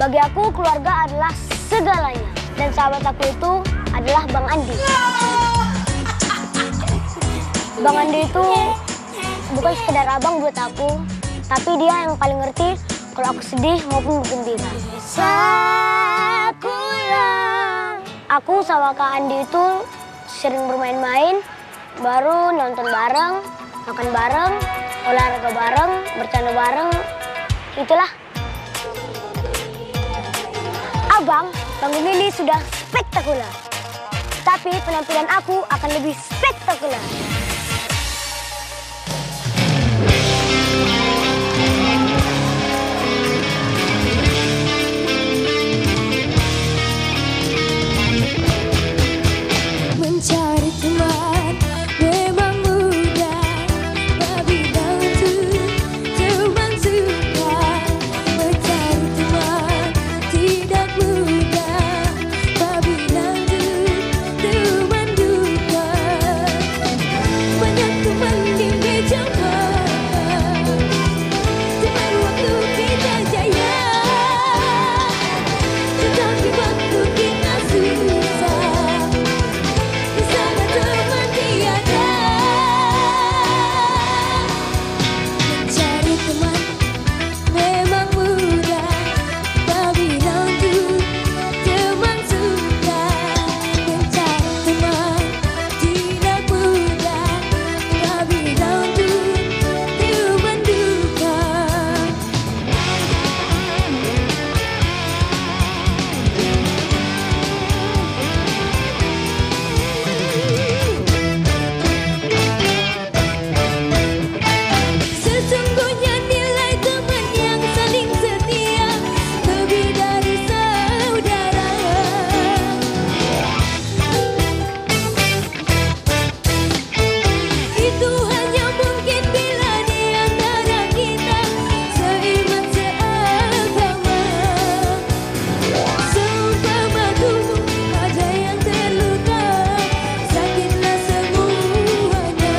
Bagi aku keluarga adalah segalanya. Dan sahabat aku itu adalah Bang Andi. Bang Andi itu bukan sekedar abang buat aku, tapi dia yang paling ngerti kalau aku sedih maupun gembira. Sakura. Aku sama Kak Andi itu sering bermain-main, baru nonton bareng, makan bareng, olahraga bareng, bercanda bareng, itulah. Abang, panggung ini sudah spektakuler. Tapi penampilan aku akan lebih spektakuler. Mencari teman memang mudah, tapi untuk teman suka. Mencari teman tidak mudah, tapi untuk teman duka. Banyak teman di meja makan, teman waktu kita jaya, tetapi waktu kita susah. Mencari teman memang mudah, tapi untuk teman suka. Mencari teman tidak mudah, tapi untuk teman duka. Sesungguhnya nilai teman yang saling setia lebih dari saudara. Itu hanya mungkin bila di antara kita seiman seagama. Seumpama tubuh ada yang terluka, sakitlah semuanya.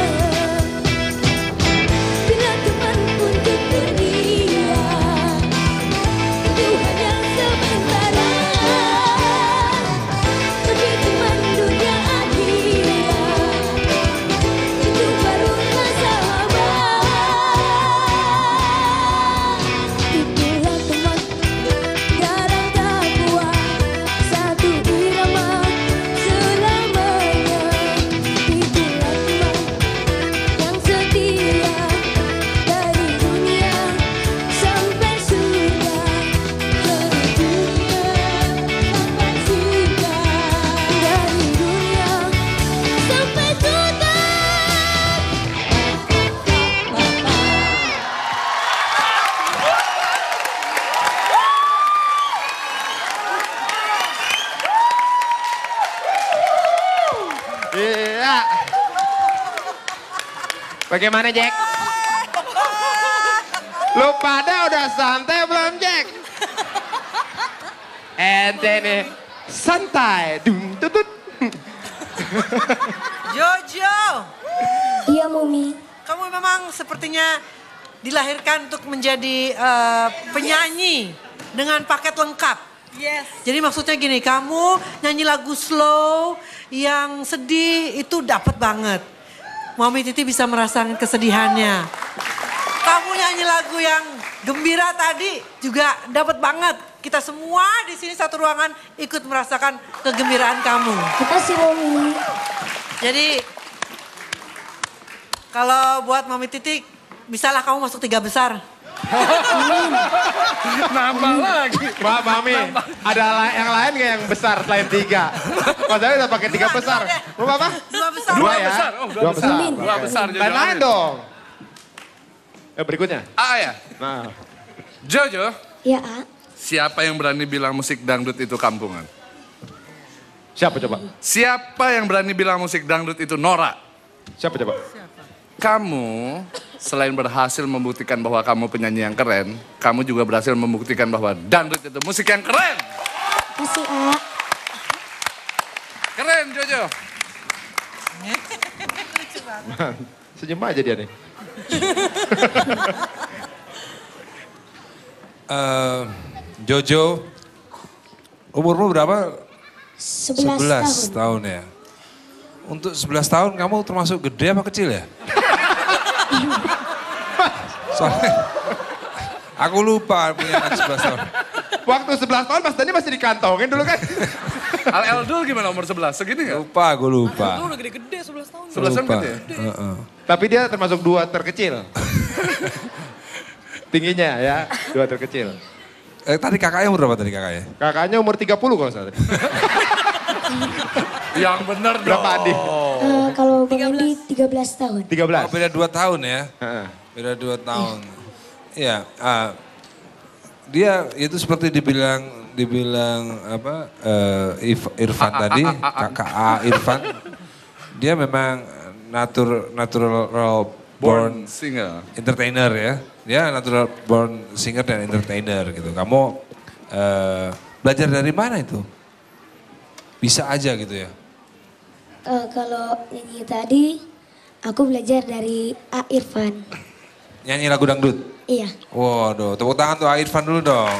Bila teman untuk dunia itu hanya sementara, tapi teman dunia akhirat itu barulah sahabat. Itulah teman garang takwa, satu irama selamanya. Itulah teman yang setia dari dunia sampai surga, dari dunia sampai surga, dari dunia sampai surga. Iya. Bagaimana, Jack? Lu pada udah santai belum, Jack? Ente nih santai. Dung tutut. Jojo, Iya, Mumi. kamu memang sepertinya dilahirkan untuk menjadi penyanyi dengan paket lengkap. Yes. Jadi maksudnya gini, kamu nyanyi lagu slow yang sedih itu dapat banget. Mami Titi bisa merasakan kesedihannya. Kamu nyanyi lagu yang gembira tadi juga dapat banget. Kita semua di sini satu ruangan ikut merasakan kegembiraan kamu. Makasih, Mumi. Jadi kalau buat Mami Titi, bisalah kamu masuk 3 besar. Nambah lagi. Mbak Mami, ada yang lain nggak yang besar selain 3? Masalahnya udah pakai 3 besar. Mau apa? 2 besar. Dua ya? besar. Oh, Dua besar. Dua besar. Jojo. Lain-lain dong. Berikutnya. Ya. Nah, Jojo, Ya, A. siapa yang berani bilang musik dangdut itu kampungan? siapa coba? Siapa yang berani bilang musik dangdut itu norak? Siapa coba? Kamu selain berhasil membuktikan bahwa kamu penyanyi yang keren, kamu juga berhasil membuktikan bahwa dangdut itu musik yang keren. Makasih, A. Keren, Jojo. Senyum aja dia nih. Jojo, Umurmu berapa? 11 tahun. tahun ya. Untuk 11 tahun kamu termasuk gede apa kecil ya? Soalnya aku lupa punya anak 11 tahun. Waktu 11 tahun Mas Dani masih dikantongin dulu kan? Al Eldul gimana umur 11? Segini nggak? Lupa, gue lupa. Lu udah gede-gede 11 tahun. 11 tahun Lupa. gede ya? Heeh. Tapi dia termasuk 2 terkecil. Tingginya ya, 2 terkecil. Tadi kakaknya umur berapa tadi kakaknya? Kakaknya umur 30 kalau salah. Yang bener dong. Berapa Andi? Kalau Bang Andi 13 tahun. 13. Oh, beda 2 tahun ya? Heeh. Beda 2 tahun. Iya, dia itu seperti dibilang apa Irfan tadi, kakak Irfan. Dia memang natural born singer. entertainer ya. Dia natural born singer dan entertainer gitu. Kamu belajar dari mana itu? Bisa aja gitu ya. Kalau nyanyi tadi, aku belajar dari A. Irfan. Nyanyi lagu dangdut. Iya. Waduh, tepuk tangan tuh A. Irfan dulu dong.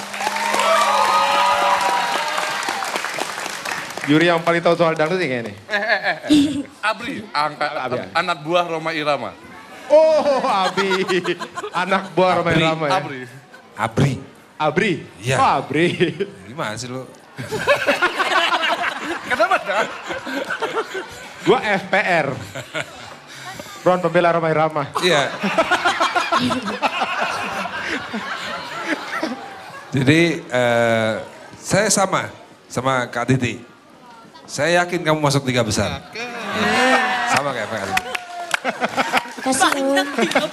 Juri yang paling tahu soal dangdut ini kayaknya nih. Abri, Abi. anak buah Roma Irama. Oh, Abi. Anak buah Roma Irama ya. Abri. Abri. Abri? Iya. Oh, Abri. Gimana sih lu? Kenapa dah? Gua FPR. Front Pembela Roma Irama. Iya. Jadi saya sama Kak Titi. Saya yakin kamu masuk 3 besar. Sama kayak Kak Titi. Kasih Om.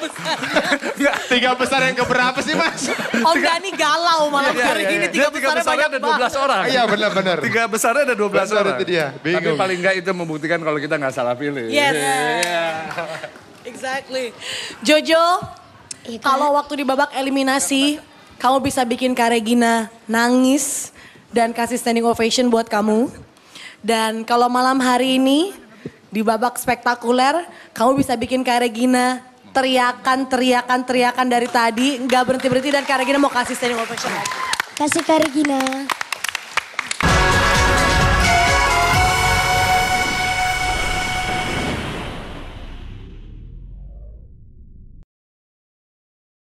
3 besar yang keberapa sih Mas? Om Dani galau malam hari ini. Dia 3 tiga besarnya ada 12 orang. Iya benar-benar. 3 besarnya ada 12 Benar, orang. itu dia. Tapi Bingung. paling enggak itu membuktikan kalau kita nggak salah pilih. Yes. Exactly. Jojo, Iya, Kak. kalau waktu di babak eliminasi, kamu bisa bikin Kak Regina nangis dan kasih standing ovation buat kamu. Dan kalau malam hari ini, di babak spektakuler, kamu bisa bikin Kak Regina teriakan dari tadi, nggak berhenti-berhenti dan Kak Regina mau kasih standing ovation lagi. Kasih Kak Regina.